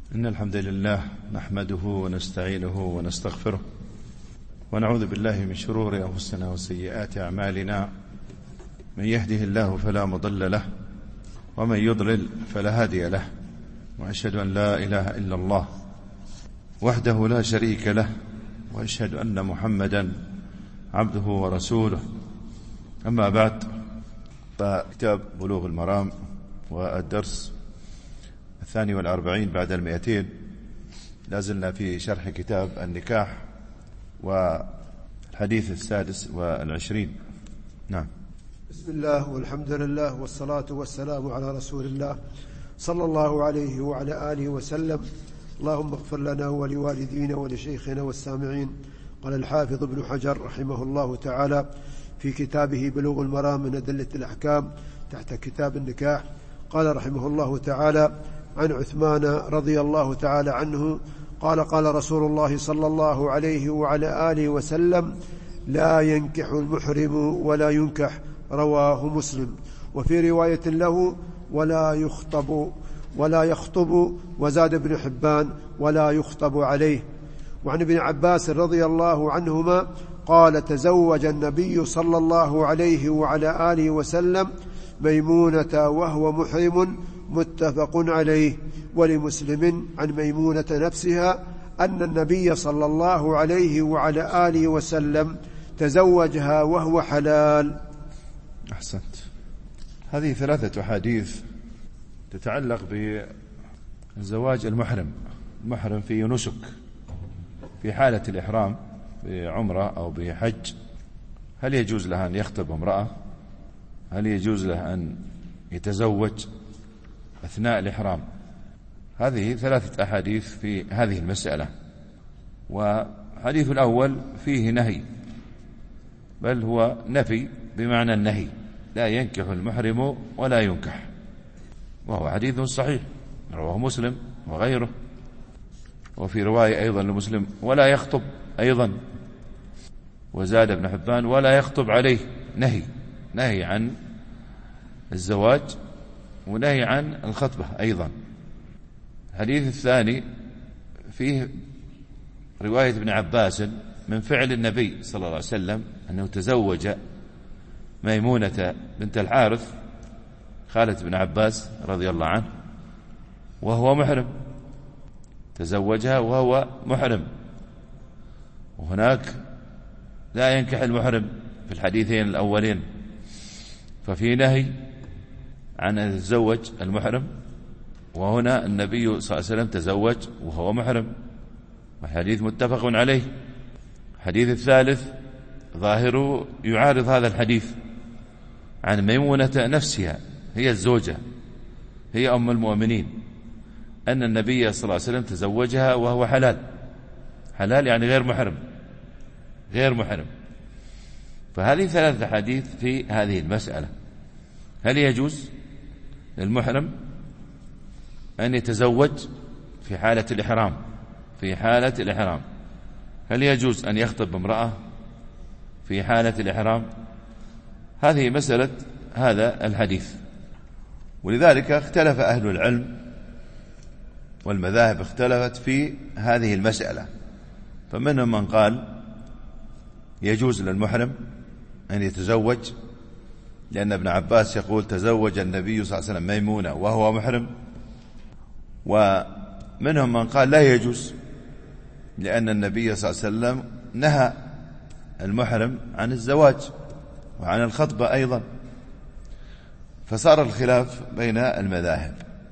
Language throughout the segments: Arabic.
إن الحمد لله نحمده ونستعينه ونستغفره ونعوذ بالله من شرور أنفسنا وسيئات أعمالنا. من يهده الله فلا مضل له ومن يضلل فلا هادي له، وأشهد أن لا إله إلا الله وحده لا شريك له، وأشهد أن محمدا عبده ورسوله. أما بعد، فكتاب بلوغ المرام والدرس 42 بعد 200. لازلنا في شرح كتاب النكاح والحديث 26. نعم. بسم الله والحمد لله والصلاة والسلام على رسول الله صلى الله عليه وعلى آله وسلم. اللهم اغفر لنا ولوالدينا ولشيخنا والسامعين. قال الحافظ ابن حجر رحمه الله تعالى في كتابه بلوغ المرام من أدلة الأحكام تحت كتاب النكاح، قال رحمه الله تعالى: عن عثمان رضي الله تعالى عنه قال: قال رسول الله صلى الله عليه وعلى آله وسلم: لا ينكح المحرم ولا ينكح. رواه مسلم. وفي رواية له: ولا يخطب. وزاد ابن حبان: ولا يخطب عليه. وعن ابن عباس رضي الله عنهما قال: تزوج النبي صلى الله عليه وعلى آله وسلم ميمونة وهو محرم، متفق عليه. ولمسلم عن ميمونة نفسها أن النبي صلى الله عليه وعلى آله وسلم تزوجها وهو حلال. أحسنت. هذه 3 أحاديث تتعلق بزواج المحرم في نسك، في حالة الإحرام بعمرة أو بحج. هل يجوز له أن يخطب امرأة؟ هل يجوز له أن يتزوج أثناء الإحرام؟ هذه 3 أحاديث في هذه المسألة. وحديث الأول فيه نهي، بل هو نفي بمعنى النهي: لا ينكح المحرم ولا ينكح، وهو حديث صحيح رواه مسلم وغيره. وفي رواية أيضا لمسلم: ولا يخطب أيضا. وزاد ابن حبان: ولا يخطب عليه. نهي عن الزواج ونهي عن الخطبة أيضا. الحديث الثاني فيه رواية ابن عباس من فعل النبي صلى الله عليه وسلم أنه تزوج ميمونة بنت الحارث خالة ابن عباس رضي الله عنه وهو محرم، تزوجها وهو محرم. وهناك لا ينكح المحرم في الحديثين الأولين، ففي نهي عن أن يتزوج المحرم، وهنا النبي صلى الله عليه وسلم تزوج وهو محرم، والحديث متفق عليه. الحديث الثالث ظاهره يعارض هذا الحديث عن ميمونة نفسها، هي الزوجة، هي أم المؤمنين، أن النبي صلى الله عليه وسلم تزوجها وهو حلال يعني غير محرم. فهذه 3 أحاديث في هذه المسألة. هل يجوز للمحرم أن يتزوج في حالة الإحرام؟ هل يجوز أن يخطب امرأة في حالة الإحرام؟ هذه مسألة هذا الحديث. ولذلك اختلف أهل العلم والمذاهب اختلفت في هذه المسألة. فمنهم من قال يجوز للمحرم أن يتزوج، لأن ابن عباس يقول: تزوج النبي صلى الله عليه وسلم ميمونة وهو محرم. ومنهم من قال لا يجوز، لأن النبي صلى الله عليه وسلم نهى المحرم عن الزواج وعن الخطبة أيضا. فصار الخلاف بين المذاهب.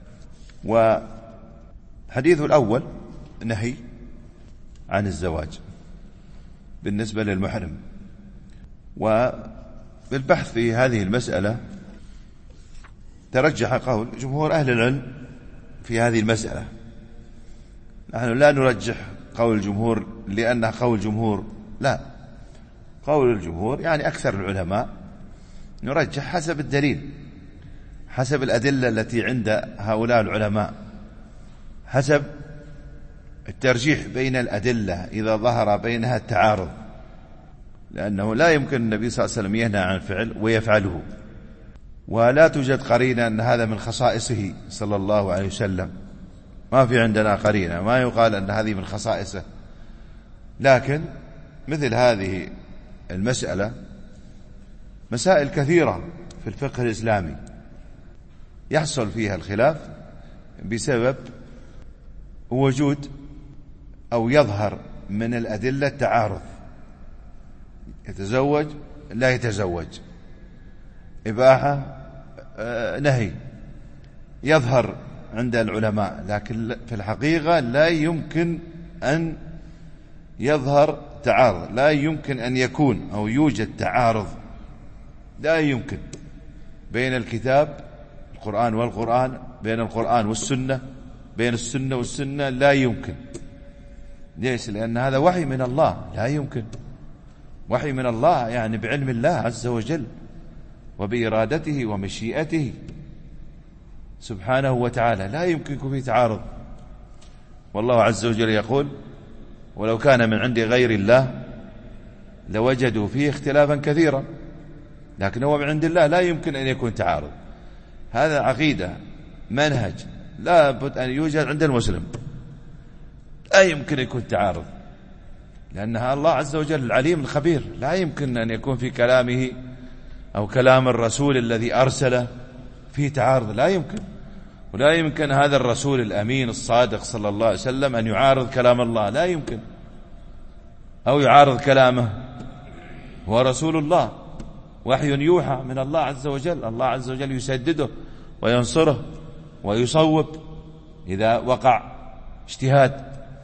وحديث الأول نهي عن الزواج بالنسبة للمحرم. وبالبحث في هذه المسألة ترجح قول جمهور أهل العلم في هذه المسألة. نحن لا نرجح قول الجمهور لأنه قول جمهور، لا، قول الجمهور يعني أكثر العلماء نرجح حسب الدليل، حسب الأدلة التي عند هؤلاء العلماء، حسب الترجيح بين الأدلة إذا ظهر بينها التعارض. لأنه لا يمكن النبي صلى الله عليه وسلم ينهى عن الفعل ويفعله، ولا توجد قرينة أن هذا من خصائصه صلى الله عليه وسلم، ما في عندنا قرينة، ما يقال أن هذه من خصائصه. لكن مثل هذه المسألة مسائل كثيرة في الفقه الإسلامي يحصل فيها الخلاف بسبب وجود أو يظهر من الأدلة تعارض، يتزوج لا يتزوج، إباحة نهي، يظهر عند العلماء، لكن في الحقيقة لا يمكن أن يظهر تعارض، لا يمكن أن يكون أو يوجد تعارض، لا يمكن بين الكتاب القرآن والقرآن، بين القرآن والسنة، بين السنة والسنة، لا يمكن. ليش؟ لأن هذا وحي من الله، لا يمكن. وحي من الله يعني بعلم الله عز وجل وبإرادته ومشيئته سبحانه وتعالى، لا يمكن يكون فيه تعارض. والله عز وجل يقول: ولو كان من عند غير الله لوجدوا فيه اختلافا كثيرا، لكن هو من عند الله، لا يمكن أن يكون تعارض. هذا عقيدة، منهج لا بد أن يوجد عند المسلم، لا يمكن يكون تعارض، لأنها الله عز وجل العليم الخبير، لا يمكن أن يكون في كلامه أو كلام الرسول الذي أرسله فيه تعارض، لا يمكن. ولا يمكن هذا الرسول الأمين الصادق صلى الله عليه وسلم أن يعارض كلام الله، لا يمكن، أو يعارض كلامه. هو رسول الله، وحي يوحى من الله عز وجل، الله عز وجل يسدده وينصره ويصوب إذا وقع اجتهاد.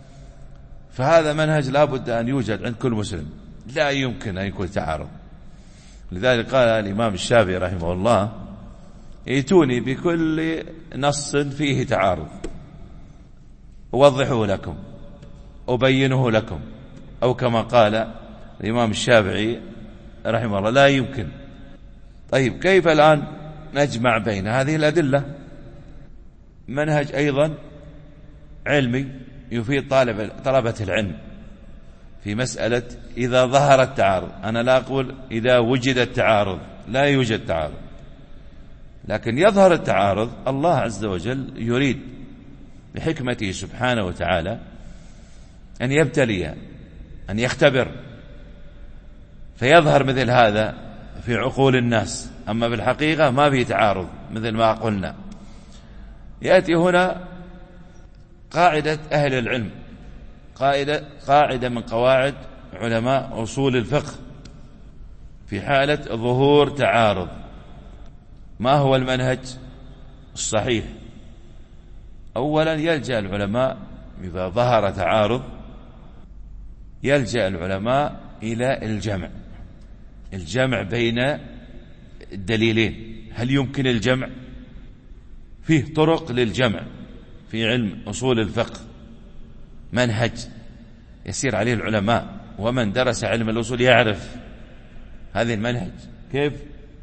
فهذا منهج لا بد أن يوجد عند كل مسلم، لا يمكن أن يكون تعارض. لذلك قال الإمام الشافعي رحمه الله: ائتوني بكل نص فيه تعارض أوضحه لكم أبينه لكم، أو كما قال الإمام الشافعي رحمه الله: لا يمكن. طيب كيف الآن نجمع بين هذه الأدلة؟ منهج أيضا علمي يفيد طلبة العلم في مسألة إذا ظهر التعارض. أنا لا أقول إذا وجد التعارض، لا يوجد تعارض، لكن يظهر التعارض. الله عز وجل يريد بحكمته سبحانه وتعالى أن يبتلي، أن يختبر، فيظهر مثل هذا في عقول الناس. أما بالحقيقة ما في تعارض مثل ما قلنا. يأتي هنا قاعدة أهل العلم، قاعدة من قواعد علماء أصول الفقه في حالة ظهور تعارض. ما هو المنهج الصحيح؟ أولا يلجأ العلماء إذا ظهر تعارض، يلجأ العلماء إلى الجمع بين الدليلين. هل يمكن الجمع؟ فيه طرق للجمع في علم أصول الفقه، منهج يسير عليه العلماء، ومن درس علم الأصول يعرف هذه المنهج، كيف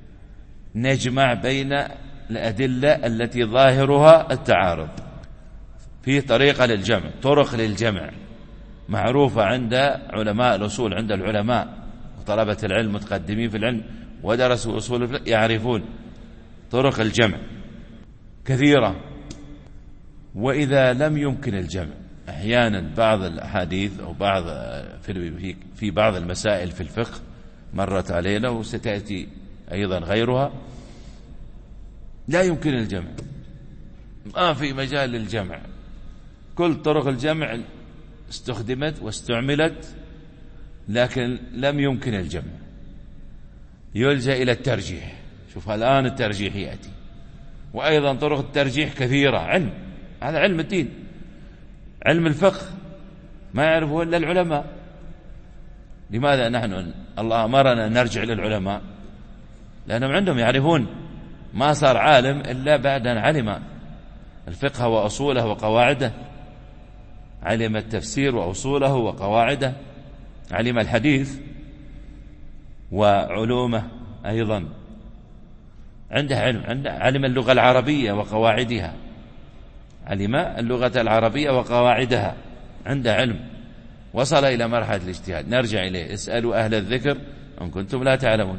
نجمع بين الأدلة التي ظاهرها التعارض. فيه طريقة للجمع، طرق للجمع معروفة عند علماء الأصول، عند العلماء وطلبة العلم متقدمين في العلم ودرسوا أصول الفقه يعرفون طرق الجمع كثيرة. وإذا لم يمكن الجمع، أحيانا بعض الأحاديث أو في بعض المسائل في الفقه مرت علينا وستأتي أيضا غيرها، لا يمكن الجمع، ما في مجال للجمع، كل طرق الجمع استخدمت واستعملت لكن لم يمكن الجمع، يلجأ إلى الترجيح. شوف الآن الترجيح يأتي، وأيضا طرق الترجيح كثيرة. علم، هذا علم الدين، علم الفقه ما يعرفه إلا العلماء. لماذا نحن الله أمرنا أن نرجع للعلماء؟ لأنهم عندهم يعرفون. ما صار عالم إلا بعد أن علم الفقه وأصوله وقواعده، علم التفسير وأصوله وقواعده، علم الحديث وعلومه أيضا، عنده علم، علم اللغة العربية وقواعدها، علم اللغة العربية وقواعدها، عنده علم، وصل إلى مرحلة الاجتهاد. نرجع إليه: اسألوا أهل الذكر إن كنتم لا تعلمون.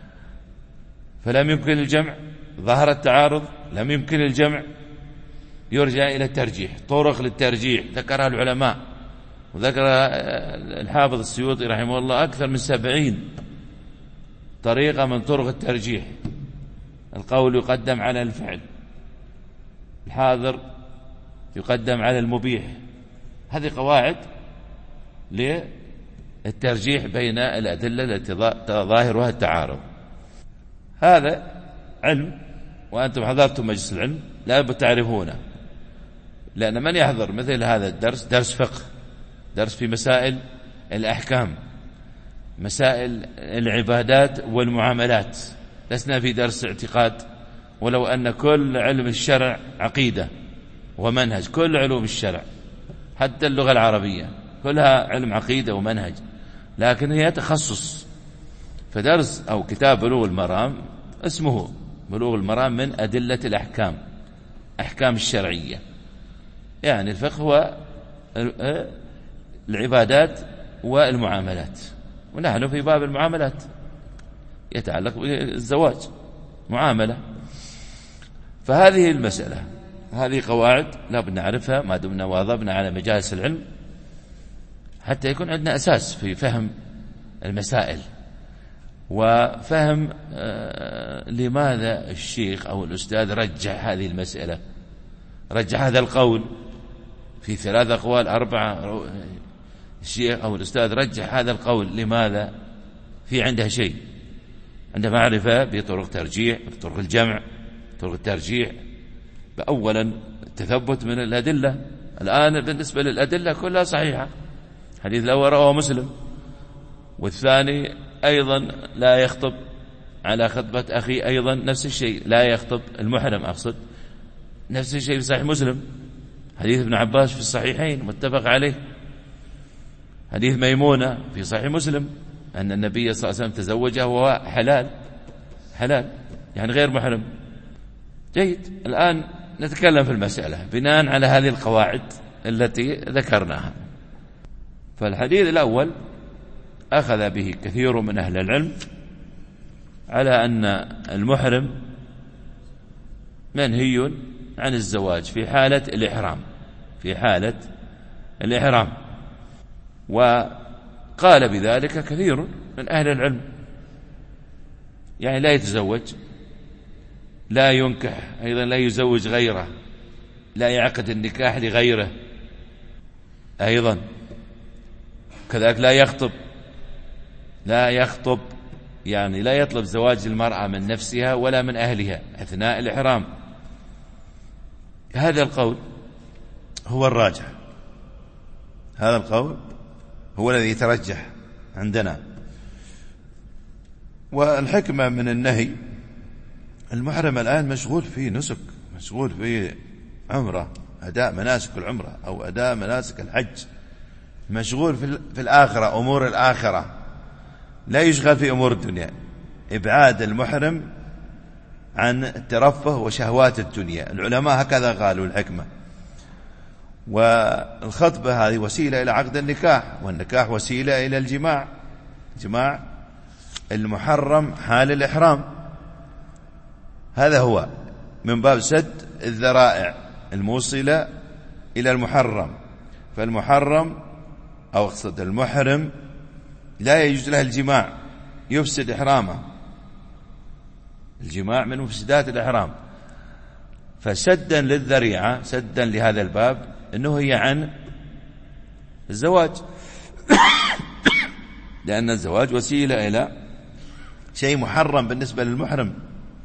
فلم يمكن الجمع، ظهر التعارض، لم يمكن الجمع، يرجع إلى الترجيح. طرق للترجيح ذكرها العلماء، وذكر الحافظ السيوطي رحمه الله أكثر من 70 طريقة من طرق الترجيح. القول يقدم على الفعل، الحاضر يقدم على المبيح. هذه قواعد للترجيح بين الأدلة التي ظاهرها التعارض. هذا علم، وأنتم حضرتم مجلس العلم لا بد تعرفونه، لأن من يحضر مثل هذا الدرس درس فقه، درس في مسائل الأحكام، مسائل العبادات والمعاملات، لسنا في درس اعتقاد. ولو أن كل علم الشرع عقيدة ومنهج، كل علوم الشرع حتى اللغة العربية كلها علم عقيدة ومنهج، لكن هي تخصص. فدرس أو كتاب بلوغ المرام اسمه بلوغ المرام من أدلة الأحكام، أحكام الشرعية، يعني الفقه هو العبادات والمعاملات، ونحن في باب المعاملات يتعلق بالزواج معاملة. فهذه المسألة، هذه قواعد لا بد نعرفها ما دمنا واظبنا على مجالس العلم، حتى يكون عندنا أساس في فهم المسائل وفهم لماذا الشيخ أو الأستاذ رجح هذه المسألة، رجح هذا القول في 3 أقوال 4. الشيخ أو الأستاذ رجح هذا القول لماذا؟ في عنده شيء، عنده معرفة بطرق ترجيح، بطرق الجمع، طرق الترجيح. أولا التثبت من الأدلة. الآن بالنسبة للأدلة كلها صحيحة. حديث الأول رواه مسلم، والثاني أيضا لا يخطب على خطبة أخي، أيضا نفس الشيء، لا يخطب المحرم أقصد، نفس الشيء في صحيح مسلم. حديث ابن عباس في الصحيحين متفق عليه. حديث ميمونة في صحيح مسلم أن النبي صلى الله عليه وسلم تزوجه وهو حلال يعني غير محرم. جيد، الآن نتكلم في المسألة بناء على هذه القواعد التي ذكرناها. فالحديث الأول أخذ به كثير من أهل العلم على أن المحرم منهي عن الزواج في حالة الإحرام، في حالة الإحرام. وقال بذلك كثير من أهل العلم، يعني لا يتزوج، لا ينكح، أيضا لا يزوج غيره، لا يعقد النكاح لغيره، أيضا كذلك لا يخطب، يعني لا يطلب زواج المرأة من نفسها ولا من أهلها أثناء الإحرام. هذا القول هو الراجح، هذا القول هو الذي يترجح عندنا. والحكمة من النهي، المحرم الآن مشغول في نسك، مشغول في عمرة، أداء مناسك العمرة أو أداء مناسك الحج، مشغول في الآخرة، أمور الآخرة، لا يشغل في أمور الدنيا. إبعاد المحرم عن الترفه وشهوات الدنيا، العلماء هكذا قالوا الحكمة. والخطبة هذه وسيلة إلى عقد النكاح، والنكاح وسيلة إلى الجماع، جماع المحرم حال الإحرام. هذا هو من باب سد الذرائع الموصلة إلى المحرم. فالمحرم أو أقصد المحرم لا يجوز له الجماع، يفسد إحرامه، الجماع من مفسدات الإحرام. فسدا للذريعة، سدا لهذا الباب، أنه هي عن الزواج لأن الزواج وسيلة إلى شيء محرم بالنسبة للمحرم.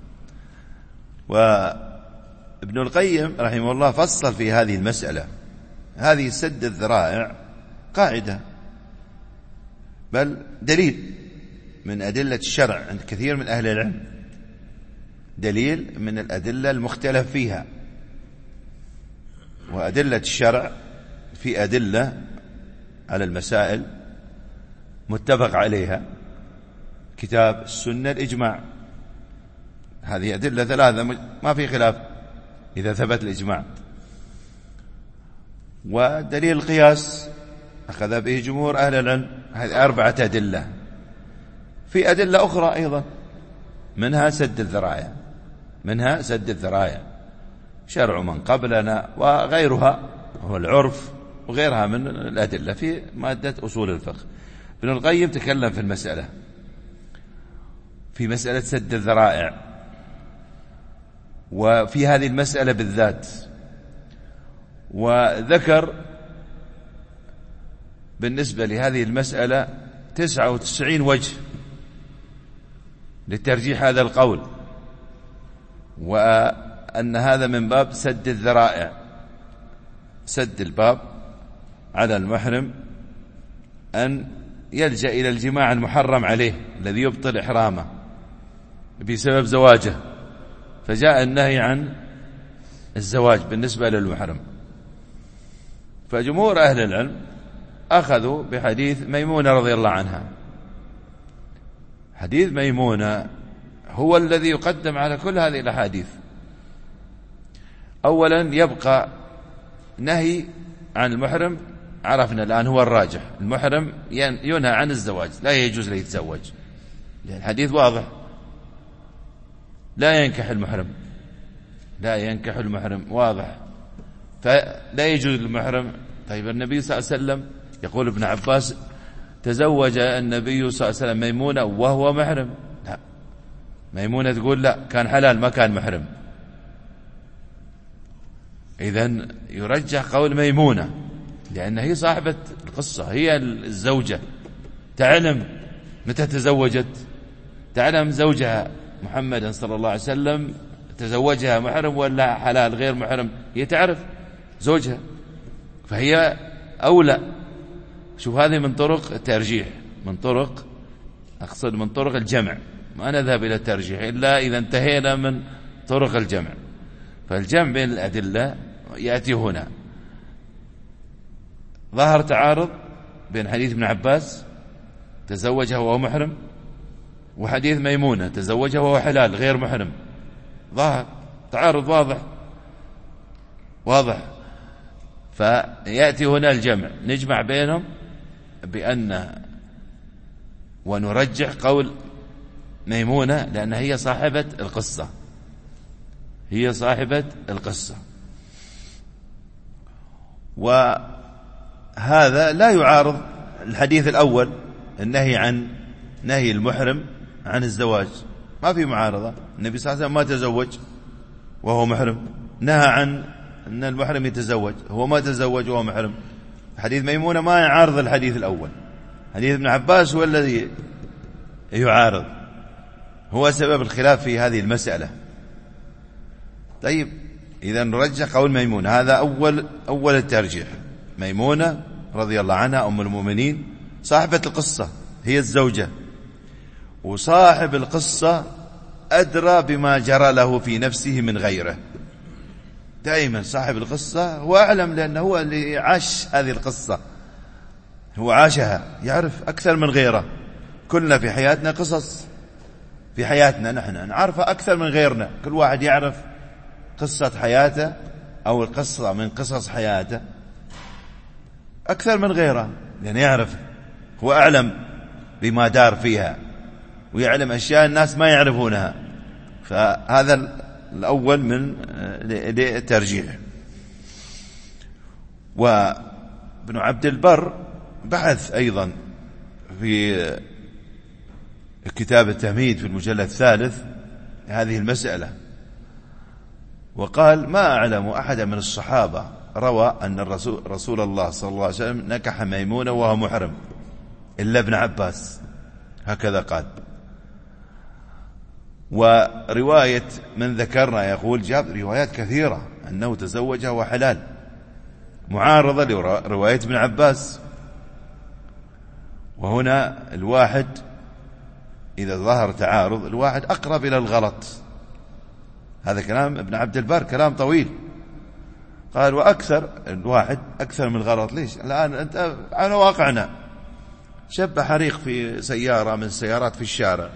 وابن القيم رحمه الله فصل في هذه المسألة. هذه سد الذرائع قاعدة، بل دليل من أدلة الشرع عند كثير من أهل العلم، دليل من الأدلة المختلف فيها. وأدلة الشرع في أدلة على المسائل متفق عليها، كتاب السنة الإجماع، هذه أدلة 3 ما في خلاف إذا ثبت الإجماع. ودليل القياس أخذ به جمهور أهل العلم، هذه 4 أدلة. في أدلة أخرى أيضا منها سد الذرائع، شرع من قبلنا وغيرها، هو العرف وغيرها من الأدلة في مادة أصول الفقه. ابن القيم تكلم في المسألة، في مسألة سد الذرائع، وفي هذه المسألة بالذات، وذكر بالنسبة لهذه المسألة 99 وجه لترجيح هذا القول، وأن هذا من باب سد الذرائع، سد الباب على المحرم أن يلجأ إلى الجماع المحرم عليه الذي يبطل إحرامه بسبب زواجه، فجاء النهي عن الزواج بالنسبة للمحرم. فجمهور أهل العلم أخذوا بحديث ميمونة رضي الله عنها. حديث ميمونة هو الذي يقدم على كل هذه الأحاديث. أولا يبقى نهي عن المحرم، عرفنا الآن هو الراجح، المحرم ينهى عن الزواج، لا يجوز له يتزوج، لأن الحديث واضح، لا ينكح المحرم، لا ينكح المحرم، واضح، فلا يجوز للمحرم. طيب النبي صلى الله عليه وسلم يقول ابن عباس تزوج النبي صلى الله عليه وسلم ميمونة وهو محرم، لا، ميمونة تقول لا كان حلال ما كان محرم. إذن يرجح قول ميمونة لأن هي صاحبة القصة، هي الزوجة، تعلم متى تزوجت، تعلم زوجها محمد صلى الله عليه وسلم تزوجها محرم ولا حلال غير محرم، هي تعرف زوجها، فهي أولى. شوف هذه من طرق الترجيح، من طرق، أقصد من طرق الجمع، ما نذهب إلى الترجيح إلا إذا انتهينا من طرق الجمع. فالجمع بين الأدلة يأتي هنا. ظهر تعارض بين حديث ابن عباس تزوجها وهو محرم وحديث ميمونة تزوجها وهو حلال غير محرم، ظهر تعارض واضح. فيأتي هنا الجمع، نجمع بينهم بأن ونرجح قول ميمونة لأنها هي صاحبة القصة، هي صاحبة القصة. وهذا لا يعارض الحديث الأول، النهي عن نهي المحرم عن الزواج، ما في معارضة. النبي صلى الله عليه وسلم ما تزوج وهو محرم، نهى عن أن المحرم يتزوج، هو ما تزوج وهو محرم. حديث ميمونة ما يعارض الحديث الأول، حديث ابن عباس هو الذي يعارض، هو سبب الخلاف في هذه المسألة. طيب إذا نرجح قول ميمونة، هذا أول الترجيح. ميمونة رضي الله عنها أم المؤمنين صاحبة القصة، هي الزوجة، وصاحب القصة أدرى بما جرى له في نفسه من غيره. دائما صاحب القصة هو أعلم، لأنه هو اللي عاش هذه القصة، هو عاشها، يعرف أكثر من غيره. كلنا في حياتنا قصص، في حياتنا نحن نعرفها أكثر من غيرنا، كل واحد يعرف قصة حياته أو القصة من قصص حياته أكثر من غيره، لأن يعرف، هو أعلم بما دار فيها، ويعلم أشياء الناس ما يعرفونها. فهذا الأول من الترجيح. وابن عبد البر بحث أيضا في كتاب التمهيد في المجلد الثالث هذه المسألة، وقال ما أعلم أحد من الصحابة روى أن رسول الله صلى الله عليه وسلم نكح ميمونة وهو محرم إلا ابن عباس، هكذا قال. ورواية من ذكرنا يقول جاب روايات كثيرة أنه تزوجها وحلال، معارضة لرواية ابن عباس. وهنا الواحد إذا ظهر تعارض الواحد أقرب إلى الغلط. هذا كلام ابن عبد البر، كلام طويل. قال وأكثر الواحد أكثر من الغلط. ليش؟ الآن أنت على واقعنا، شب حريق في سيارة من السيارات في الشارع،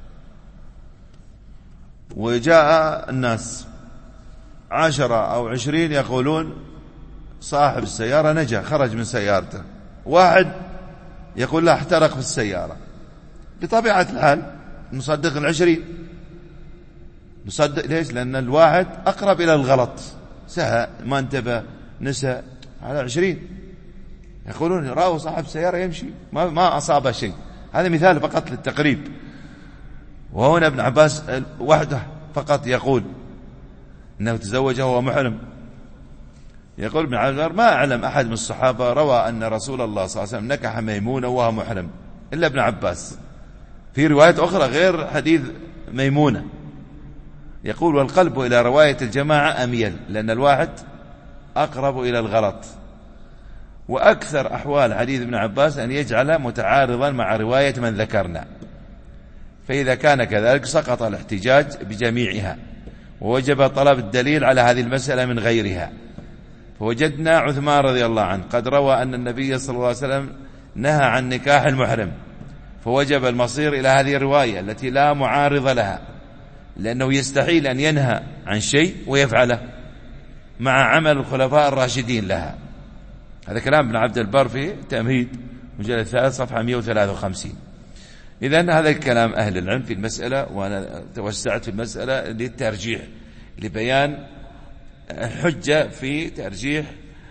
وجاء الناس 10 أو 20 يقولون صاحب السيارة نجا، خرج من سيارته، واحد يقول لا احترق في السيارة. بطبيعة الحال نصدق 20، نصدق. ليش؟ لأن الواحد أقرب إلى الغلط، سهى ما انتبه نسى على 20. يقولون رأوا صاحب سيارة يمشي ما أصاب شيء. هذا مثال فقط للتقريب. وهنا ابن عباس وحده فقط يقول إنه تزوج وهو محرم. يقول ابن عباس ما أعلم أحد من الصحابة روى أن رسول الله صلى الله عليه وسلم نكح ميمونة وهو محرم إلا ابن عباس. في رواية أخرى غير حديث ميمونة يقول والقلب إلى رواية الجماعة أميل، لأن الواحد أقرب إلى الغلط. وأكثر أحوال حديث ابن عباس أن يجعل متعارضا مع رواية من ذكرنا، فإذا كان كذلك سقط الاحتجاج بجميعها ووجب طلب الدليل على هذه المسألة من غيرها. فوجدنا عثمان رضي الله عنه قد روى أن النبي صلى الله عليه وسلم نهى عن نكاح المحرم، فوجب المصير إلى هذه الرواية التي لا معارض لها، لأنه يستحيل أن ينهى عن شيء ويفعله مع عمل الخلفاء الراشدين لها. هذا كلام ابن عبد البر في تمهيد مجلد 3 صفحة 153. إذن هذا الكلام أهل العلم في المسألة، وأنا توسعت في المسألة للترجيح لبيان حجة في ترجيح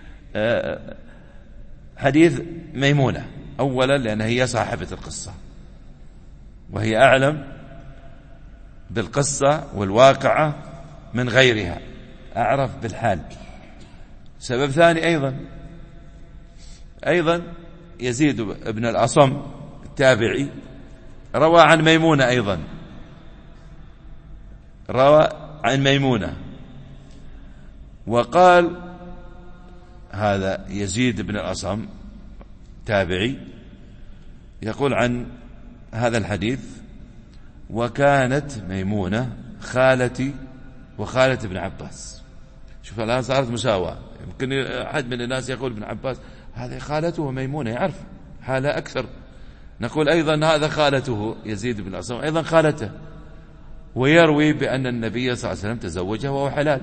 حديث ميمونة. أولا لأن هي صاحبة القصة وهي أعلم بالقصة والواقعة من غيرها، أعرف بالحال. سبب ثاني أيضا يزيد بن الأصم التابعي روى عن ميمونة، أيضا روى عن ميمونة، وقال هذا يزيد بن الأصم تابعي يقول عن هذا الحديث وكانت ميمونة خالتي وخالة ابن عباس. شوف الآن صارت مساواة. يمكن أحد من الناس يقول ابن عباس هذه خالته وميمونة يعرف حالة أكثر. نقول أيضا هذا خالته يزيد بن الأصم أيضا خالته، ويروي بأن النبي صلى الله عليه وسلم تزوجه وهو حلال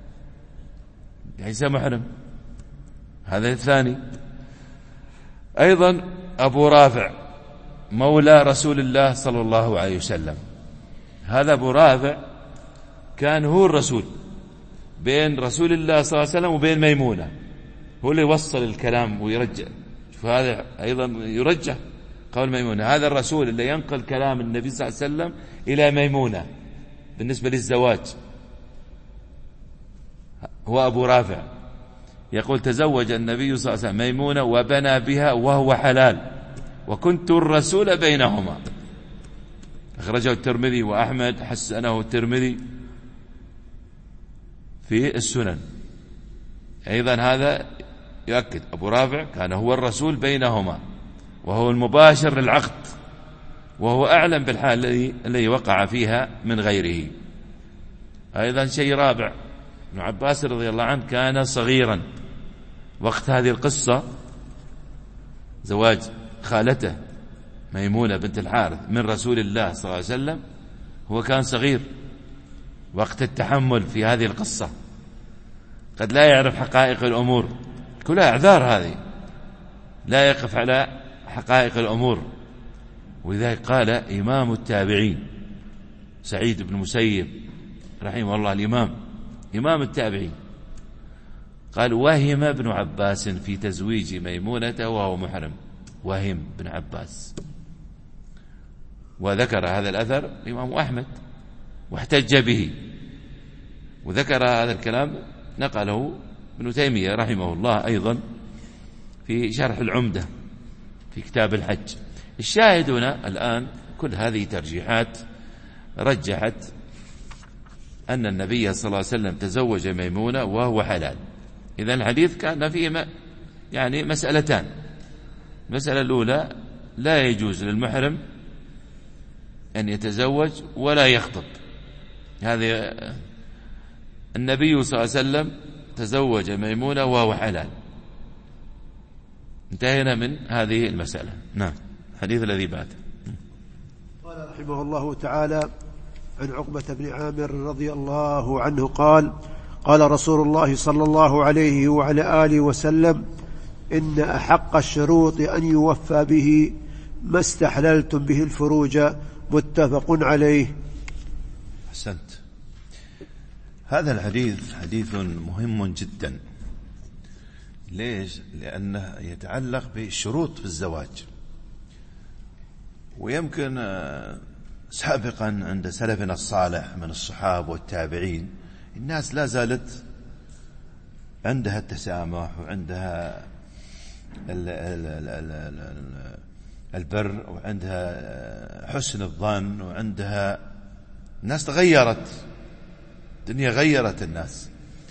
ليس محرم. هذا الثاني. أيضا أبو رافع مولى رسول الله صلى الله عليه وسلم، هذا أبو رافع كان هو الرسول بين رسول الله صلى الله عليه وسلم وبين ميمونة، هو اللي وصل الكلام ويرجع. فهذا أيضا يرجح قول ميمونة، هذا الرسول اللي ينقل كلام النبي صلى الله عليه وسلم إلى ميمونة بالنسبة للزواج هو أبو رافع. يقول تزوج النبي صلى الله عليه وسلم ميمونة وبنى بها وهو حلال وكنت الرسول بينهما. أخرجه الترمذي وأحمد، حسنه الترمذي في السنن. أيضا هذا يؤكد أبو رافع كان هو الرسول بينهما وهو المباشر للعقد، وهو أعلم بالحال الذي وقع فيها من غيره. أيضا شيء رابع، ابن عباس رضي الله عنه كان صغيرا وقت هذه القصة، زواج خالته ميمونة بنت الحارث من رسول الله صلى الله عليه وسلم، هو كان صغير وقت التحمل في هذه القصة، قد لا يعرف حقائق الأمور، كلها أعذار هذه، لا يقف على حقائق الأمور. ولذلك قال إمام التابعين سعيد بن مسيب رحمه الله، الإمام إمام التابعين، قال وهم ابن عباس في تزويج ميمونة وهو محرم، وهم ابن عباس. وذكر هذا الأثر الإمام أحمد واحتج به، وذكر هذا الكلام نقله ابن تيمية رحمه الله أيضا في شرح العمدة في كتاب الحج. الشاهد هنا الآن كل هذه ترجيحات رجحت أن النبي صلى الله عليه وسلم تزوج ميمونة وهو حلال. إذن الحديث كان فيه يعني مسألتان. المسألة الأولى لا يجوز للمحرم أن يتزوج ولا يخطب. هذا النبي صلى الله عليه وسلم تزوج ميمونة وهو حلال. انتهينا من هذه المسألة. نعم. الحديث الذي بعد قال رحمه الله تعالى عن عقبة بن عامر رضي الله عنه قال قال رسول الله صلى الله عليه وعلى آله وسلم إن أحق الشروط أن يوفى به ما استحللتم به الفروج، متفق عليه. أحسنت. هذا الحديث حديث مهم جدا. ليش؟ لأنه يتعلق بالشروط في الزواج. ويمكن سابقا عند سلفنا الصالح من الصحابة والتابعين الناس لا زالت عندها التسامح وعندها البر وعندها حسن الظن وعندها الناس تغيرت، الدنيا غيرت الناس،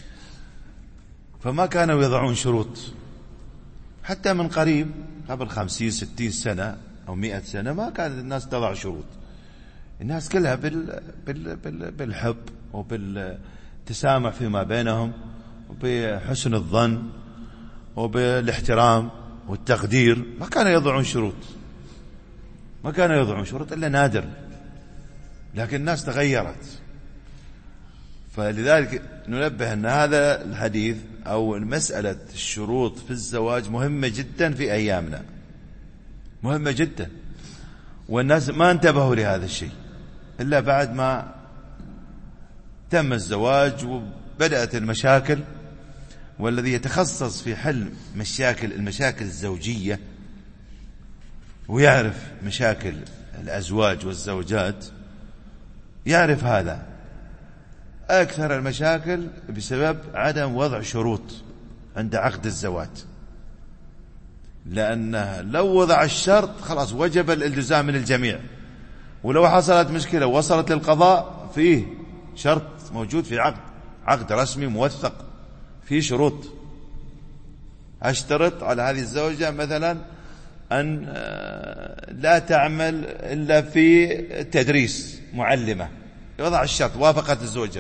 فما كانوا يضعون شروط. حتى من قريب قبل 50-60 سنة أو 100 سنة ما كانت الناس تضع شروط. الناس كلها بالحب وبالتسامح فيما بينهم وبحسن الظن وبالاحترام والتقدير. ما كانوا يضعون شروط، ما كانوا يضعون شروط إلا نادر. لكن الناس تغيرت، فلذلك ننبه أن هذا الحديث أو مسألة الشروط في الزواج مهمة جدا في أيامنا، مهمة جدا. والناس ما انتبهوا لهذا الشيء إلا بعد ما تم الزواج وبدأت المشاكل. والذي يتخصص في حل المشاكل الزوجية ويعرف مشاكل الأزواج والزوجات يعرف هذا. أكثر المشاكل بسبب عدم وضع شروط عند عقد الزواج، لأنه لو وضع الشرط خلاص وجب الالتزام من الجميع. ولو حصلت مشكلة وصلت للقضاء فيه شرط موجود في عقد رسمي موثق فيه شروط. أشترط على هذه الزوجة مثلا أن لا تعمل إلا في تدريس، معلمة. يوضع الشرط، وافقت الزوجة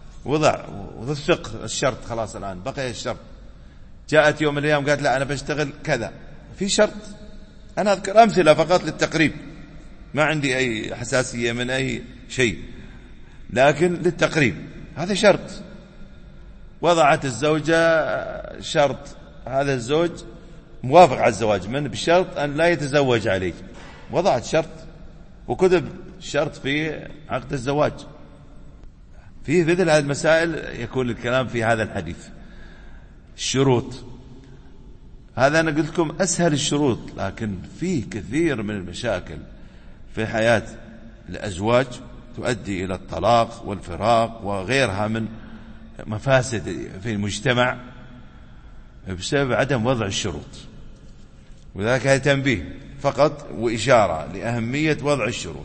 وثق الشرط، خلاص الآن بقي الشرط. جاءت يوم من الأيام قالت لا أنا بشتغل كذا، في شرط. أنا أذكر أمثلة فقط للتقريب، ما عندي أي حساسية من أي شيء، لكن للتقريب. هذا شرط. وضعت الزوجة شرط، هذا الزوج موافق على الزواج من بشرط أن لا يتزوج عليه. وضعت شرط وكتب شرط في عقد الزواج. في مثل هذه المسائل يكون الكلام في هذا الحديث. الشروط هذا أنا قلت لكم أسهل الشروط، لكن فيه كثير من المشاكل في حياة الأزواج تؤدي إلى الطلاق والفراق وغيرها من مفاسد في المجتمع بسبب عدم وضع الشروط. وذلك هذا تنبيه فقط وإشارة لأهمية وضع الشروط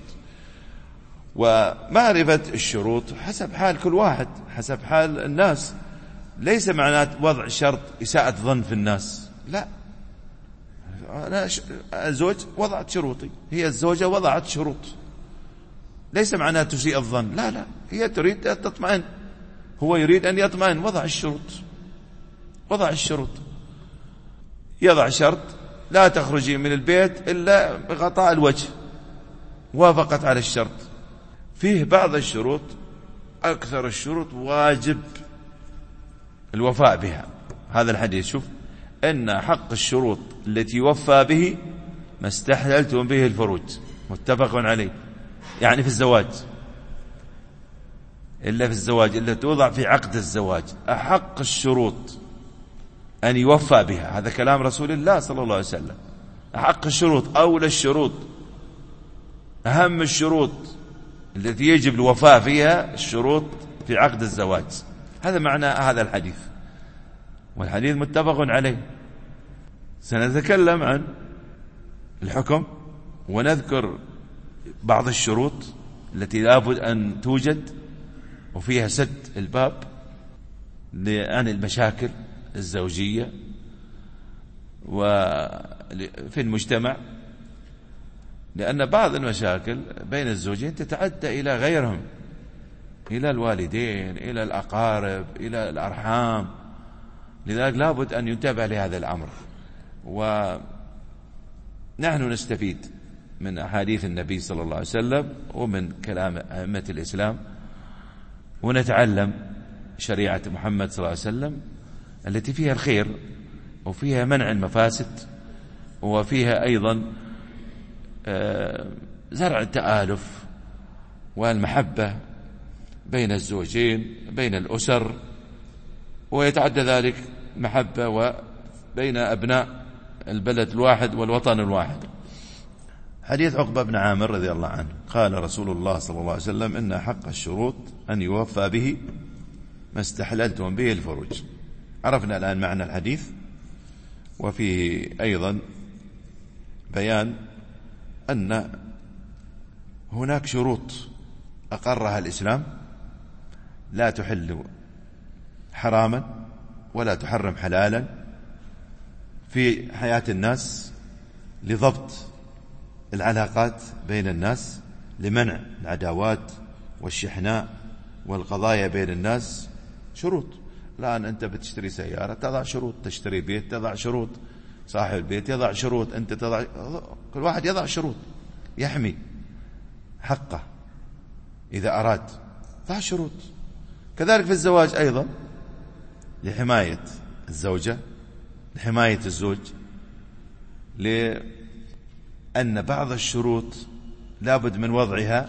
ومعرفة الشروط حسب حال كل واحد، حسب حال الناس. ليس معناه وضع شرط إساءة ظن في الناس، لا. أنا الزوج وضعت شروطي، هي الزوجة وضعت شروط، ليس معناه تسيء الظن، لا لا. هي تريد أن تطمئن، هو يريد أن يطمئن. وضع الشروط، وضع الشروط. يضع شرط لا تخرجي من البيت إلا بغطاء الوجه، وافقت على الشرط. فيه بعض الشروط، أكثر الشروط واجب الوفاء بها. هذا الحديث شوف إن حق الشروط التي يوفى به ما استحللتم به الفروج، متفق عليه. يعني في الزواج، إلا في الزواج إلا توضع في عقد الزواج أحق الشروط أن يوفى بها. هذا كلام رسول الله صلى الله عليه وسلم. أحق الشروط، أولى الشروط، أهم الشروط التي يجب الوفاء فيها الشروط في عقد الزواج. هذا معنى هذا الحديث، والحديث متفق عليه. سنتكلم عن الحكم ونذكر بعض الشروط التي لابد أن توجد وفيها سد الباب عن المشاكل الزوجية وفي المجتمع. لأن بعض المشاكل بين الزوجين تتعدى إلى غيرهم، إلى الوالدين، إلى الأقارب، إلى الأرحام. لذلك لابد أن ينتبه لهذا الأمر. ونحن نستفيد من أحاديث النبي صلى الله عليه وسلم ومن كلام أئمة الإسلام، ونتعلم شريعة محمد صلى الله عليه وسلم التي فيها الخير وفيها منع المفاسد وفيها أيضا زرع التآلف والمحبة بين الزوجين، بين الأسر، ويتعدى ذلك محبة وبين أبناء البلد الواحد والوطن الواحد. حديث عقبة بن عامر رضي الله عنه قال رسول الله صلى الله عليه وسلم: إن حق الشروط أن يوفى به ما استحللتم به الفروج. عرفنا الآن معنى الحديث، وفيه أيضا بيان أن هناك شروط أقرها الإسلام لا تحل حراما ولا تحرم حلالا في حياة الناس، لضبط العلاقات بين الناس، لمنع العداوات والشحناء والقضايا بين الناس. شروط. الآن أنت بتشتري سيارة تضع شروط، تشتري بيت تضع شروط، صاحب البيت يضع شروط، أنت تضع، كل واحد يضع شروط يحمي حقه إذا أراد، ضع شروط. كذلك في الزواج أيضا، لحماية الزوجة، لحماية الزوج، لأن بعض الشروط لابد من وضعها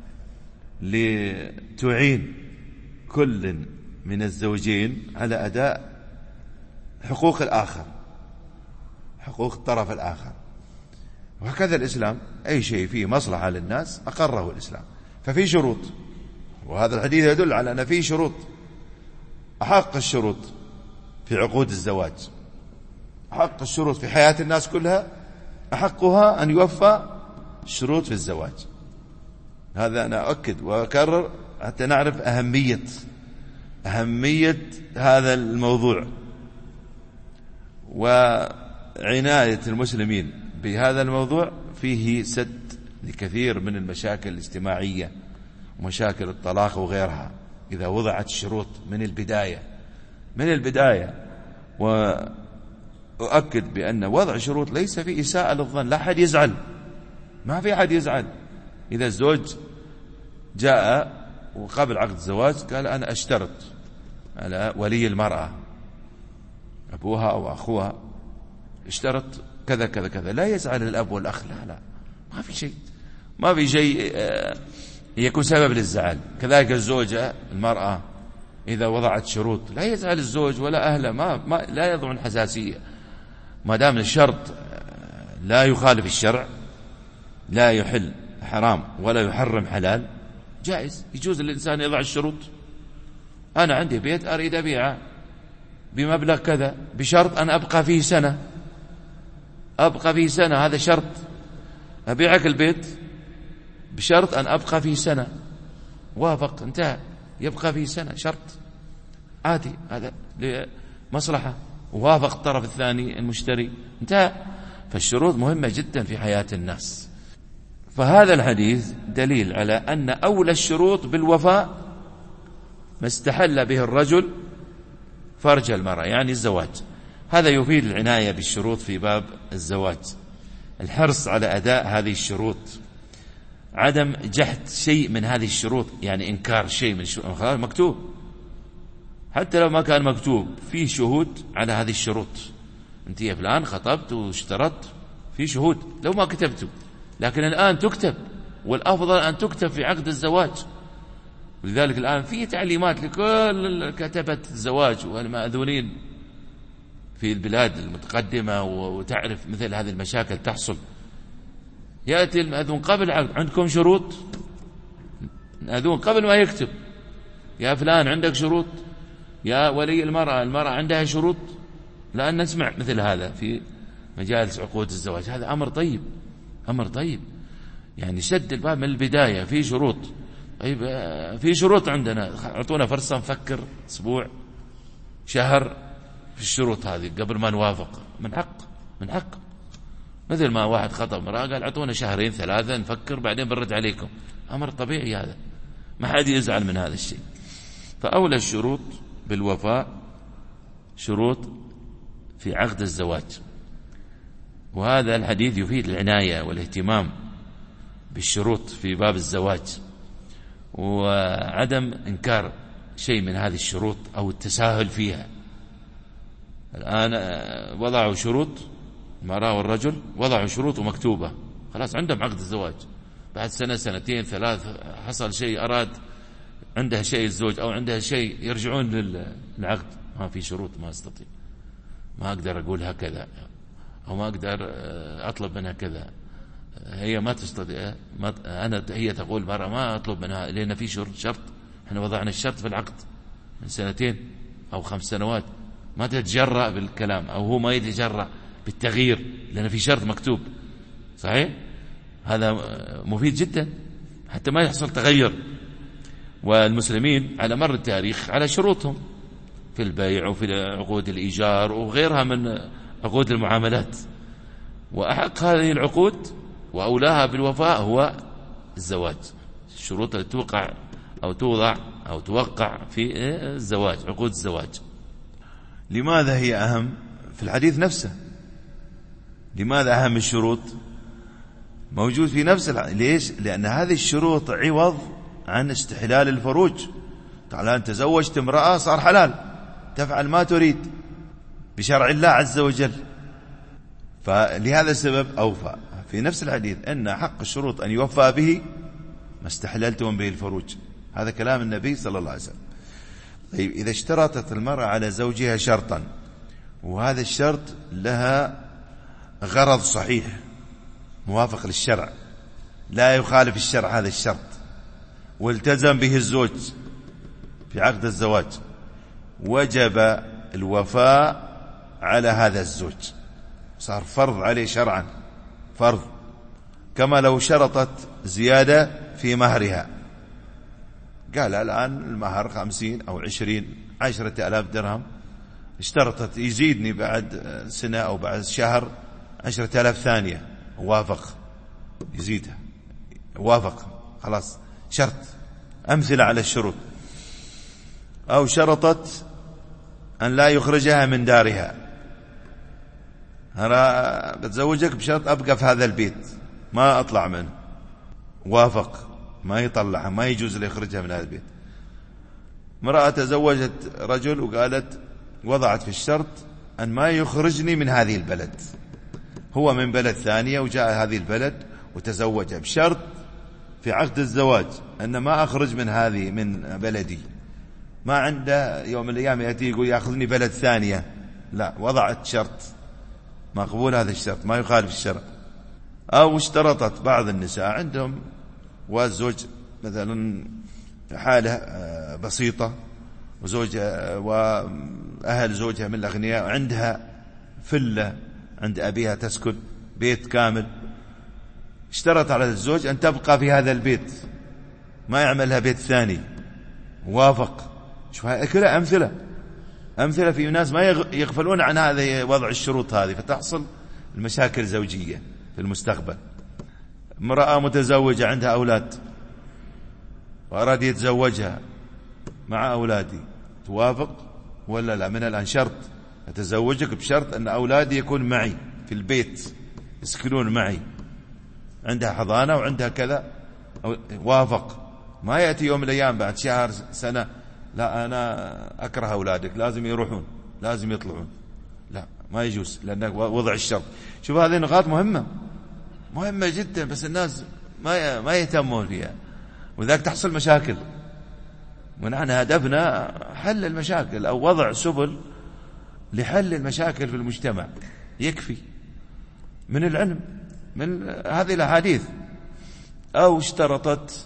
لتعين كل من الزوجين على أداء حقوق الآخر، حقوق الطرف الآخر. وهكذا الإسلام، أي شيء فيه مصلحة للناس أقره الإسلام، ففي شروط. وهذا الحديث يدل على أن فيه شروط. أحق الشروط في عقود الزواج، أحق الشروط في حياة الناس كلها، أحقها أن يوفى الشروط في الزواج. هذا أنا أؤكد وأكرر حتى نعرف أهمية هذا الموضوع وعناية المسلمين بهذا الموضوع. فيه سد لكثير من المشاكل الاجتماعية ومشاكل الطلاق وغيرها إذا وضعت الشروط من البداية. وأؤكد بأن وضع شروط ليس في إساءة للظن، لا أحد يزعل، ما في أحد يزعل. إذا الزوج جاء وقبل عقد الزواج قال: أنا أشترط على ولي المرأة، أبوها أو أخوها، اشترط كذا كذا كذا، لا يزعل الأب والأخ، لا ما في شيء يكون سبب للزعل. كذلك الزوجة المرأة إذا وضعت شروط لا يزعل الزوج ولا أهله، ما لا يضعون حساسية، ما دام الشرط لا يخالف الشرع، لا يحل حرام ولا يحرم حلال، جائز، يجوز للإنسان يضع الشروط. أنا عندي بيت أريد أبيعه بمبلغ كذا بشرط أن أبقى فيه سنة، هذا شرط. أبيعك البيت بشرط أن أبقى فيه سنة، وافق، انتهى، يبقى فيه سنة، شرط عادي، هذا لمصلحة، ووافق الطرف الثاني المشتري، انتهى. فالشروط مهمة جدا في حياة الناس. فهذا الحديث دليل على أن أولى الشروط بالوفاء ما استحل به الرجل فرج المرأة، يعني الزواج. هذا يفيد العناية بالشروط في باب الزواج، الحرص على أداء هذه الشروط، عدم جحد شيء من هذه الشروط، يعني إنكار شيء من الشروط. خلاص مكتوب، حتى لو ما كان مكتوب فيه شهود على هذه الشروط. أنت يا فلان خطبت واشترطت، في شهود، لو ما كتبته، لكن الآن تكتب، والأفضل أن تكتب في عقد الزواج. ولذلك الآن في تعليمات لكل كتبة الزواج والمأذونين في البلاد المتقدمة، وتعرف مثل هذه المشاكل تحصل. يأتي المأذون قبل عقد: عندكم شروط؟ المأذون قبل ما يكتب: يا فلان عندك شروط؟ يا ولي المرأة عندها شروط؟ لأن نسمع مثل هذا في مجالس عقود الزواج. هذا أمر طيب، يعني سد الباب من البداية. في شروط، طيب في شروط عندنا، اعطونا فرصة نفكر أسبوع شهر في الشروط هذه قبل ما نوافق. من حق مثل ما واحد خطب امرأة قال: اعطونا شهرين 3 نفكر بعدين برد عليكم. أمر طبيعي هذا، ما حد يزعل من هذا الشيء. فأولى الشروط بالوفاء شروط في عقد الزواج. وهذا الحديث يفيد العناية والاهتمام بالشروط في باب الزواج، وعدم إنكار شيء من هذه الشروط أو التساهل فيها. الآن وضعوا شروط، المرأة والرجل وضعوا شروط ومكتوبة، خلاص عندهم عقد الزواج. بعد 1 2 3 حصل شيء، أراد عندها شيء الزوج أو عندها شيء يرجعون للعقد، ما في شروط، ما أستطيع، ما أقدر أقول هكذا أو ما أقدر أطلب منها كذا. هي ما تستطيع، هي تقول مرة ما أطلب منها لأن في شرط، احنا وضعنا الشرط في العقد من 2 أو 5 سنوات، ما تتجرأ بالكلام أو هو ما يتجرأ بالتغيير لأن في شرط مكتوب. صحيح؟ هذا مفيد جدا حتى ما يحصل تغير. والمسلمين على مر التاريخ على شروطهم في البيع وفي عقود الإيجار وغيرها من عقود المعاملات، وأحق هذه العقود وأولاها بالوفاء هو الزواج. الشروط التي توقع أو توضع أو توقع في الزواج، عقود الزواج. لماذا هي أهم في الحديث نفسه؟ لماذا أهم الشروط موجود في نفس ليش؟ لأن هذه الشروط عوض عن استحلال الفروج. تعالى أن تزوجت امرأة صار حلال، تفعل ما تريد بشرع الله عز وجل. فلهذا السبب أوفى في نفس الحديث أن حق الشروط أن يوفى به ما استحللتم به الفروج. هذا كلام النبي صلى الله عليه وسلم. طيب إذا اشترطت المرأة على زوجها شرطا وهذا الشرط لها غرض صحيح موافق للشرع، لا يخالف الشرع هذا الشرط، والتزم به الزوج في عقد الزواج، وجب الوفاء على هذا الزوج، صار فرض عليه شرعا، فرض. كما لو شرطت زيادة في مهرها، قال الآن المهر 50 أو 20 10,000 درهم، اشترطت يزيدني بعد سنة أو بعد شهر 10,000 ثانية، وافق يزيدها، وافق خلاص شرط. أمثلة على الشروط. أو شرطت أن لا يخرجها من دارها، أنا بتزوجك بشرط أبقى في هذا البيت ما أطلع منه، وافق ما يطلعها، ما يجوز لي يخرجها من هذا البيت. امرأة تزوجت رجل وقالت وضعت في الشرط أن ما يخرجني من هذه البلد، هو من بلد ثانية وجاء هذه البلد وتزوجها بشرط في عقد الزواج أن ما أخرج من بلدي، ما عنده يوم من الأيام يأتي يقول يأخذني بلد ثانية، لا، وضعت شرط مقبول هذا الشرط ما يخالف الشرع. أو اشترطت بعض النساء عندهم والزوج مثلا حالة بسيطة وزوجها وأهل زوجها من الأغنياء، عندها فلة عند أبيها تسكن بيت كامل، اشترط على الزوج أن تبقى في هذا البيت ما يعملها بيت ثاني، وافق. شوف هاي كلها أمثلة في ناس ما يغفلون عن هذا وضع الشروط هذه، فتحصل المشاكل الزوجية في المستقبل. امرأة متزوجة عندها أولاد وأراد يتزوجها مع أولادي، توافق ولا لا؟ من الآن شرط أتزوجك بشرط أن أولادي يكون معي في البيت يسكنون معي، عندها حضانة وعندها كذا، وافق. ما يأتي يوم من الأيام بعد شهر سنة لا أنا أكره أولادك لازم يروحون لازم يطلعون، لا ما يجوز لأنك وضع الشرط. شوف هذه نقاط مهمة جدا بس الناس ما يهتمون فيها، وذاك تحصل مشاكل. ونحن هدفنا حل المشاكل أو وضع سبل لحل المشاكل في المجتمع، يكفي من العلم من هذه الأحاديث. أو اشترطت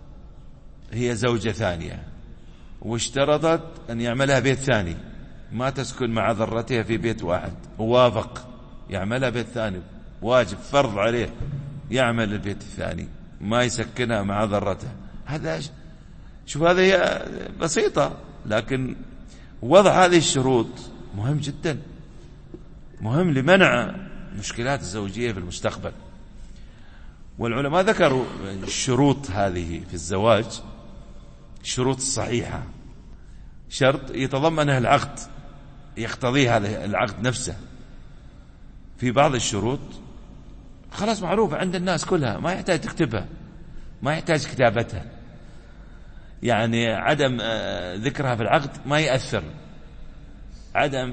هي زوجة ثانية واشترطت أن يعملها بيت ثاني، ما تسكن مع ذرتها في بيت واحد، ووافق يعملها بيت ثاني، واجب فرض عليه يعمل البيت الثاني ما يسكنها مع ذرتها. هذا شوف هذه هي بسيطة، لكن وضع هذه الشروط مهم جدا، مهم لمنع مشكلات الزوجية في المستقبل. والعلماء ذكروا الشروط هذه في الزواج، الشروط الصحيحة، شرط يتضمنها العقد يقتضي هذا العقد نفسه. في بعض الشروط خلاص معروفة عند الناس كلها ما يحتاج تكتبها، ما يحتاج كتابتها، يعني عدم ذكرها في العقد ما يأثر، عدم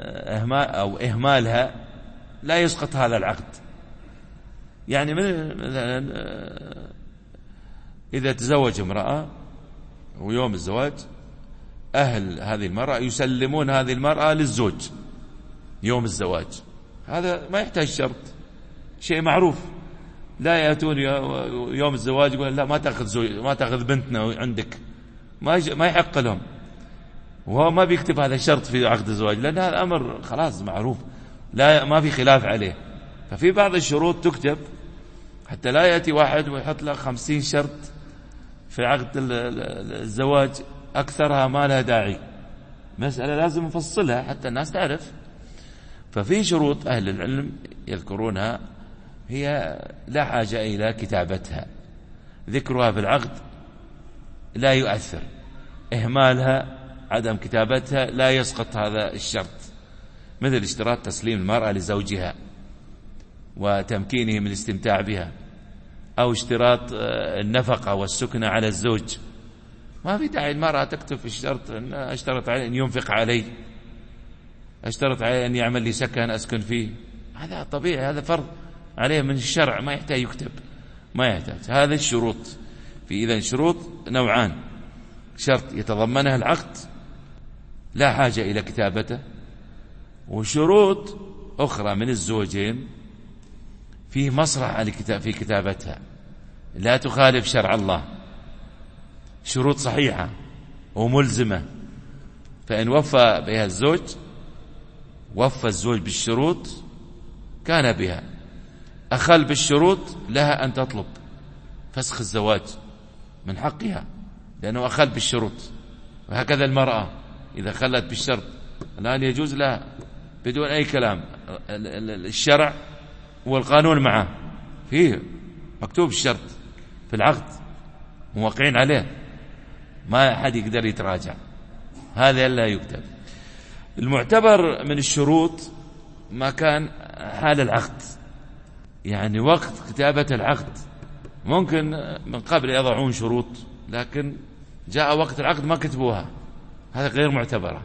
إهمالها لا يسقط هذا العقد. يعني مثلا إذا تزوج امرأة ويوم الزواج أهل هذه المرأة يسلمون هذه المرأة للزوج يوم الزواج. هذا ما يحتاج شرط، شيء معروف. لا يأتون يوم الزواج يقول لا ما تأخذ بنتنا عندك، ما يحق لهم، وهو ما بيكتب هذا الشرط في عقد الزواج، لأن هذا أمر خلاص معروف لا ما في خلاف عليه. ففي بعض الشروط تكتب حتى لا يأتي واحد ويحط له 50 شرط في عقد الزواج، أكثرها ما لها داعي. مسألة لازم نفصلها حتى الناس تعرف. ففي شروط أهل العلم يذكرونها هي لا حاجة إلى كتابتها، ذكرها في العقد لا يؤثر، إهمالها عدم كتابتها لا يسقط هذا الشرط، مثل اشتراط تسليم المرأة لزوجها وتمكينه من الاستمتاع بها، أو اشتراط النفقة والسكنة على الزوج. ما في داعي المرأة تكتب في الشرط أن أشترط عليه أن ينفق علي، أشترط عليه أن يعمل لي سكن أسكن فيه. هذا طبيعي، هذا فرض عليه من الشرع، ما يحتاج يكتب، ما يحتاج. هذا الشروط. في إذن شروط نوعان: شرط يتضمنها العقد لا حاجة إلى كتابته، وشروط أخرى من الزوجين فيه مصلحة في كتابتها لا تخالف شرع الله، شروط صحيحة وملزمة. فإن وفى بها الزوج، وفى الزوج بالشروط كان بها، أخل بالشروط لها أن تطلب فسخ الزواج، من حقها لأنه أخل بالشروط. وهكذا المرأة إذا خلت بالشرط الآن يجوز لها بدون أي كلام، الشرع والقانون معه فيه مكتوب الشرط في العقد، موقعين عليه، ما أحد يقدر يتراجع، هذا لا يكتب. المعتبر من الشروط ما كان حال العقد، يعني وقت كتابة العقد. ممكن من قبل يضعون شروط لكن جاء وقت العقد ما كتبوها، هذا غير معتبرة.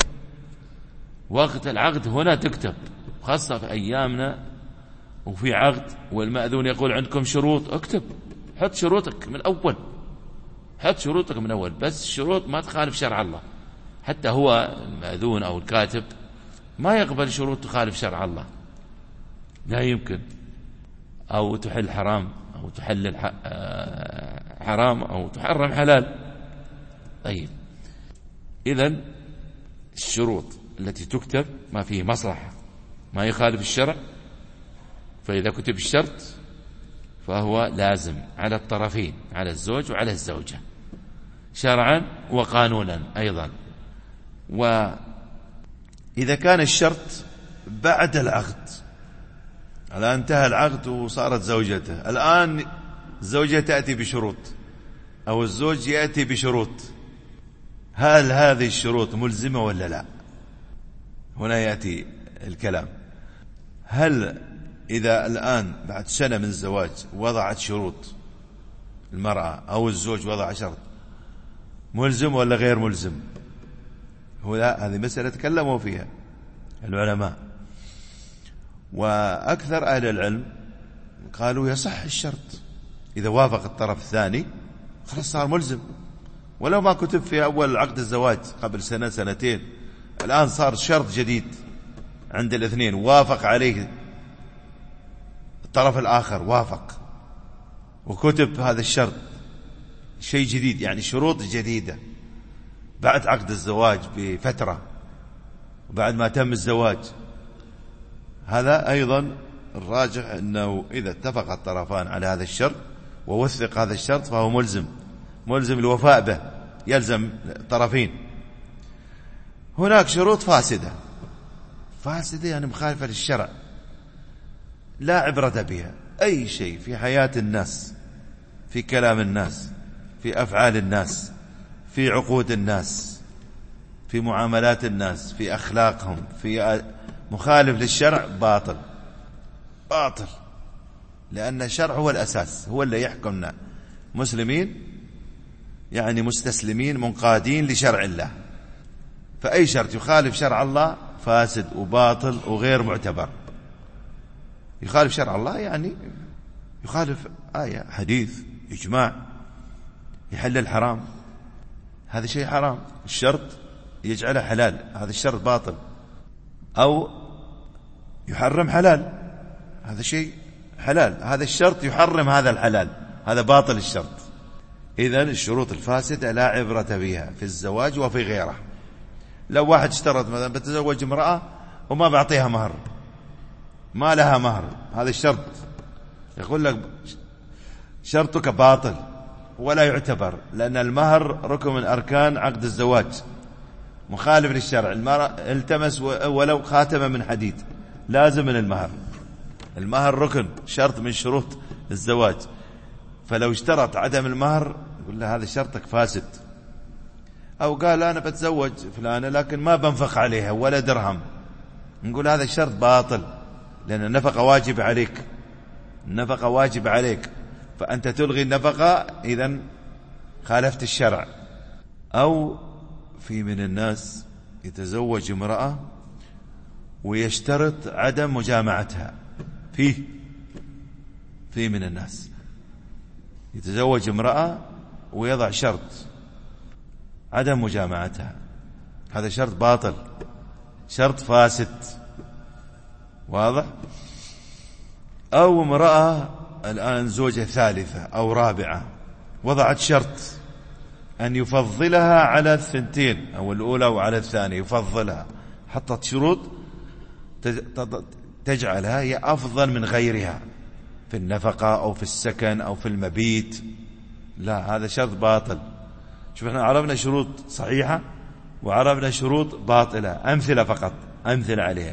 وقت العقد هنا تكتب، خاصة في أيامنا وفي عقد والمأذون يقول عندكم شروط، اكتب، حط شروطك من أول، حط شروطك من أول، بس الشروط ما تخالف شرع الله. حتى هو المأذون أو الكاتب ما يقبل شروط تخالف شرع الله، لا يمكن، أو تحل حرام أو تحلل حرام أو تحرم حلال. طيب، إذن الشروط التي تكتب ما فيه مصلحة ما يخالف الشرع، فإذا كتب الشرط فهو لازم على الطرفين، على الزوج وعلى الزوجة، شرعا وقانونا أيضا. وإذا كان الشرط بعد العقد، الآن انتهى العقد وصارت زوجته، الآن الزوجة تأتي بشروط أو الزوج يأتي بشروط، هل هذه الشروط ملزمة ولا لا؟ هنا يأتي الكلام. هل إذا الآن بعد سنة من الزواج وضعت شروط المرأة أو الزوج وضع شرط، ملزم ولا غير ملزم؟ هذه مسألة تكلموا فيها العلماء، وأكثر أهل العلم قالوا يصح الشرط إذا وافق الطرف الثاني، خلاص صار ملزم، ولو ما كتب في أول عقد الزواج قبل سنة سنتين، الآن صار شرط جديد عند الاثنين، وافق عليه الطرف الآخر، وافق وكتب هذا الشرط، شيء جديد، يعني شروط جديدة بعد عقد الزواج بفترة وبعد ما تم الزواج. هذا أيضا الراجح أنه إذا اتفق الطرفان على هذا الشرط ووثق هذا الشرط فهو ملزم الوفاء به، يلزم الطرفين. هناك شروط فاسدة يعني مخالفة للشرع، لا عبرة بها. أي شيء في حياة الناس، في كلام الناس، في أفعال الناس، في عقود الناس، في معاملات الناس، في أخلاقهم، في مخالف للشرع، باطل، لأن الشرع هو الأساس، هو اللي يحكمنا مسلمين، يعني مستسلمين منقادين لشرع الله. فأي شرط يخالف شرع الله فاسد وباطل وغير معتبر. يخالف شرع الله يعني يخالف آية، حديث، إجماع، يحل الحرام، هذا شيء حرام، الشرط يجعله حلال، هذا الشرط باطل. أو يحرم حلال، هذا شيء حلال، هذا الشرط يحرم هذا الحلال، هذا باطل الشرط. إذن الشروط الفاسدة لا عبرة بها في الزواج وفي غيره. لو واحد اشترط مثلا بتزوج امرأة وما بعطيها مهر، ما لها مهر، هذا الشرط، يقول لك شرطك باطل ولا يعتبر، لأن المهر ركن من أركان عقد الزواج، مخالف للشرع. المرأة التمس ولو خاتمة من حديد، لازم من المهر. المهر ركن، شرط من شروط الزواج، فلو اشترط عدم المهر يقول له هذا شرطك فاسد. أو قال أنا بتزوج فلانة لكن ما بنفق عليها ولا درهم، نقول هذا الشرط باطل، لأن النفقة واجب عليك، النفقة واجب عليك، فأنت تلغي النفقة، إذن خالفت الشرع. أو في من الناس يتزوج امرأة ويشترط عدم مجامعتها، في من الناس يتزوج امرأة ويضع شرط عدم مجامعتها، هذا شرط باطل، شرط فاسد، واضح؟ أو امرأة الآن زوجة ثالثة أو رابعة وضعت شرط أن يفضلها على الثنتين، أو الأولى وعلى الثانية، يفضلها، حطت شروط تجعلها هي أفضل من غيرها في النفقة أو في السكن أو في المبيت، لا، هذا شرط باطل. شوف احنا عرفنا شروط صحيحة وعرفنا شروط باطلة، أمثلة فقط، أمثلة عليها.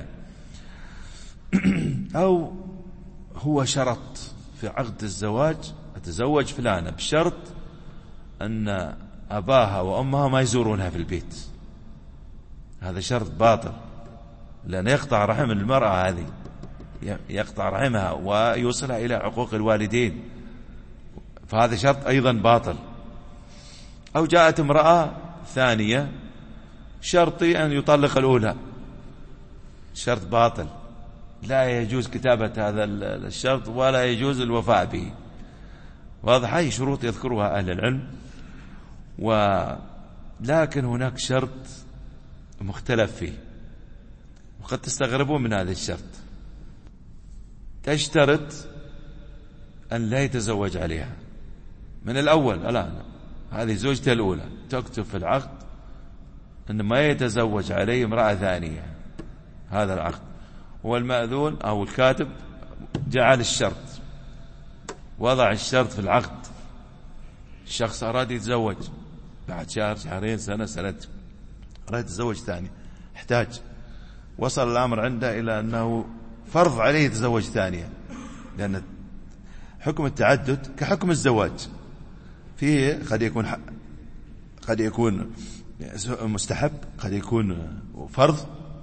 أو هو شرط في عقد الزواج أتزوج فلانة بشرط أن أباها وأمها ما يزورونها في البيت، هذا شرط باطل، لأن يقطع رحم المرأة، هذه يقطع رحمها ويوصلها إلى عقوق الوالدين، فهذا شرط أيضا باطل. أو جاءت امرأة ثانية شرطي أن يطلق الأولى، شرط باطل، لا يجوز كتابة هذا الشرط ولا يجوز الوفاء به، واضح؟ هذه شروط يذكرها أهل العلم. ولكن هناك شرط مختلف فيه، وقد تستغربون من هذا الشرط. تشترط أن لا يتزوج عليها من الأول، الآن هذه زوجته الأولى، تكتب في العقد أن ما يتزوج عليه امرأة ثانية، هذا العقد. والمأذون أو الكاتب جعل الشرط، وضع الشرط في العقد، الشخص أراد يتزوج بعد شهر، شهرين، سنة، سنة، أراد يتزوج ثاني، احتاج، وصل الأمر عنده إلى أنه فرض عليه يتزوج ثانية، لأن حكم التعدد كحكم الزواج، فيه قد يكون مستحب، قد يكون فرض،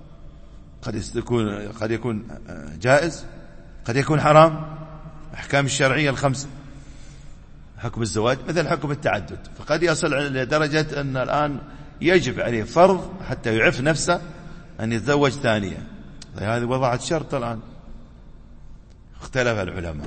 قد يكون جائز، قد يكون حرام. أحكام الشرعية الخمسة، حكم الزواج مثل حكم التعدد، فقد يصل إلى درجة أن الآن يجب عليه فرض حتى يعف نفسه أن يتزوج ثانية، هذه وضعت شرط. الآن اختلف العلماء،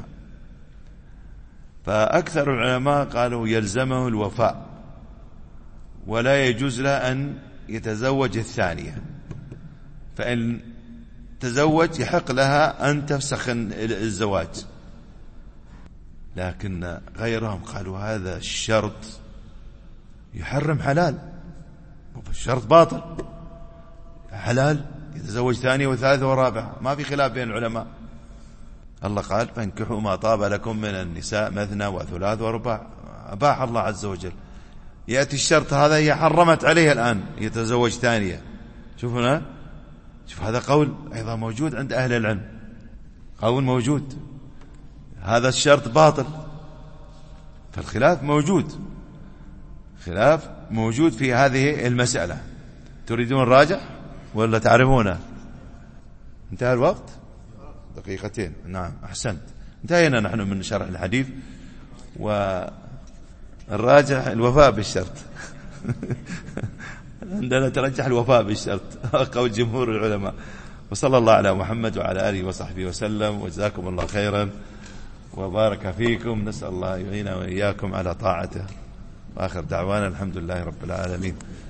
فأكثر العلماء قالوا يلزمه الوفاء ولا يجوز له أن يتزوج الثانية، فإن تزوج يحق لها أن تفسخ الزواج. لكن غيرهم قالوا هذا الشرط يحرم حلال، الشرط باطل، حلال يتزوج ثانية وثالثة ورابعة، ما في خلاف بين العلماء. الله قال فانكحوا ما طاب لكم من النساء مثنى وثلاث ورباع، أباح الله عز وجل. يأتي الشرط هذا هي حرمت عليه الآن يتزوج ثانية. شوف هنا، شوف هذا قول أيضا موجود عند أهل العلم، قول موجود، هذا الشرط باطل، فالخلاف موجود، خلاف موجود في هذه المسألة. تريدون الراجح ولا تعرفونه؟ انتهى الوقت، دقيقتين. نعم أحسنت، انتهينا نحن من شرح الحديث، والراجح الوفاء بالشرط. عندنا ترجح الوفاء بالشرط، قول جمهور العلماء. وصلى الله على محمد وعلى آله وصحبه وسلم، وجزاكم الله خيرا وبارك فيكم. نسأل الله يعيننا وإياكم على طاعته. وآخر دعوانا الحمد لله رب العالمين.